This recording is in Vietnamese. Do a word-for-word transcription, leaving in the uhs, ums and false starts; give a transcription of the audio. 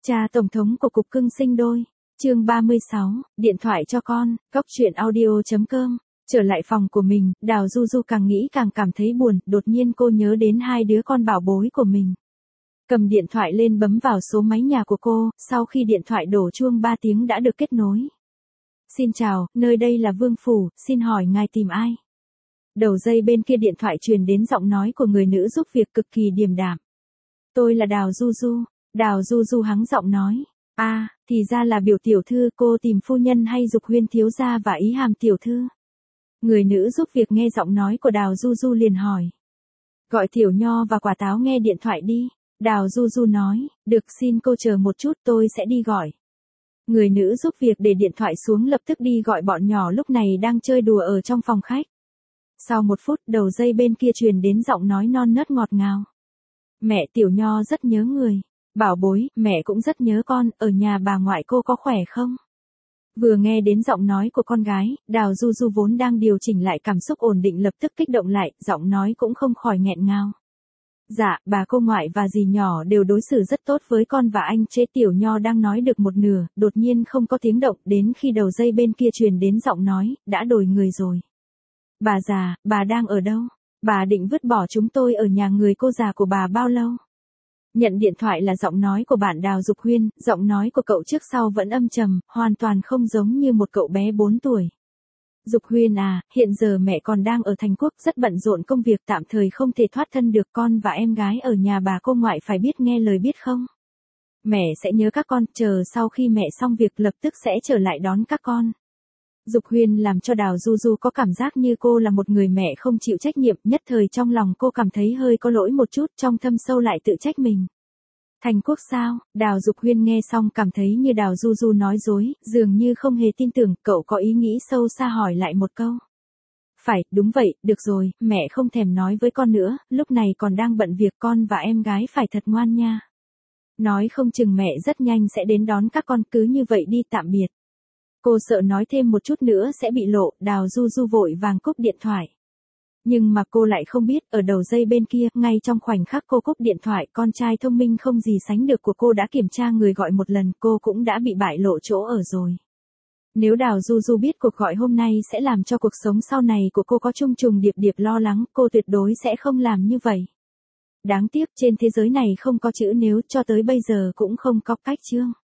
Cha Tổng thống của Cục Cưng Sinh Đôi, chương ba mươi sáu, điện thoại cho con, cóc truyện audio chấm com. Trở lại phòng của mình, Đào Du Du càng nghĩ càng cảm thấy buồn, đột nhiên cô nhớ đến hai đứa con bảo bối của mình. Cầm điện thoại lên bấm vào số máy nhà của cô, sau khi điện thoại đổ chuông ba tiếng đã được kết nối. Xin chào, nơi đây là Vương Phủ, xin hỏi ngài tìm ai? Đầu dây bên kia điện thoại truyền đến giọng nói của người nữ giúp việc cực kỳ điềm đạm. Tôi là Đào Du Du. Đào Du Du hắng giọng nói. a à, thì ra là biểu tiểu thư, cô tìm phu nhân hay Dục Huyên thiếu gia và ý hàm tiểu thư? Người nữ giúp việc nghe giọng nói của Đào Du Du liền hỏi. Gọi Tiểu Nho và Quả Táo nghe điện thoại đi. Đào Du Du nói, được, xin cô chờ một chút, tôi sẽ đi gọi. Người nữ giúp việc để điện thoại xuống lập tức đi gọi bọn nhỏ lúc này đang chơi đùa ở trong phòng khách. Sau một phút, đầu dây bên kia truyền đến giọng nói non nớt ngọt ngào. Mẹ Tiểu Nho rất nhớ người. Bảo bối, mẹ cũng rất nhớ con, ở nhà bà ngoại cô có khỏe không? Vừa nghe đến giọng nói của con gái, Đào Du Du vốn đang điều chỉnh lại cảm xúc ổn định lập tức kích động lại, giọng nói cũng không khỏi nghẹn ngào. Dạ, bà cô ngoại và dì nhỏ đều đối xử rất tốt với con và anh chế. Tiểu Nho đang nói được một nửa, đột nhiên không có tiếng động, đến khi đầu dây bên kia truyền đến giọng nói, đã đổi người rồi. Bà già, bà đang ở đâu? Bà định vứt bỏ chúng tôi ở nhà người cô già của bà bao lâu? Nhận điện thoại là giọng nói của bạn Đào Dục Huyên, giọng nói của cậu trước sau vẫn âm trầm, hoàn toàn không giống như một cậu bé bốn tuổi. Dục Huyên à, hiện giờ mẹ còn đang ở Thành Quốc rất bận rộn công việc tạm thời không thể thoát thân được, con và em gái ở nhà bà cô ngoại phải biết nghe lời biết không? Mẹ sẽ nhớ các con, chờ sau khi mẹ xong việc lập tức sẽ trở lại đón các con. Dục Huyên làm cho Đào Du Du có cảm giác như cô là một người mẹ không chịu trách nhiệm, nhất thời trong lòng cô cảm thấy hơi có lỗi một chút, trong thâm sâu lại tự trách mình. Thành Quốc sao? Đào Dục Huyên nghe xong cảm thấy như Đào Du Du nói dối, dường như không hề tin tưởng, cậu có ý nghĩ sâu xa hỏi lại một câu. Phải, đúng vậy, được rồi, mẹ không thèm nói với con nữa, lúc này còn đang bận việc, con và em gái phải thật ngoan nha. Nói không chừng mẹ rất nhanh sẽ đến đón các con, cứ như vậy đi, tạm biệt. Cô sợ nói thêm một chút nữa sẽ bị lộ, Đào Du Du vội vàng cúp điện thoại. Nhưng mà cô lại không biết, ở đầu dây bên kia, ngay trong khoảnh khắc cô cúp điện thoại, con trai thông minh không gì sánh được của cô đã kiểm tra người gọi một lần, cô cũng đã bị bại lộ chỗ ở rồi. Nếu Đào Du Du biết cuộc gọi hôm nay sẽ làm cho cuộc sống sau này của cô có trùng trùng điệp điệp lo lắng, cô tuyệt đối sẽ không làm như vậy. Đáng tiếc trên thế giới này không có chữ nếu, cho tới bây giờ cũng không có cách chương.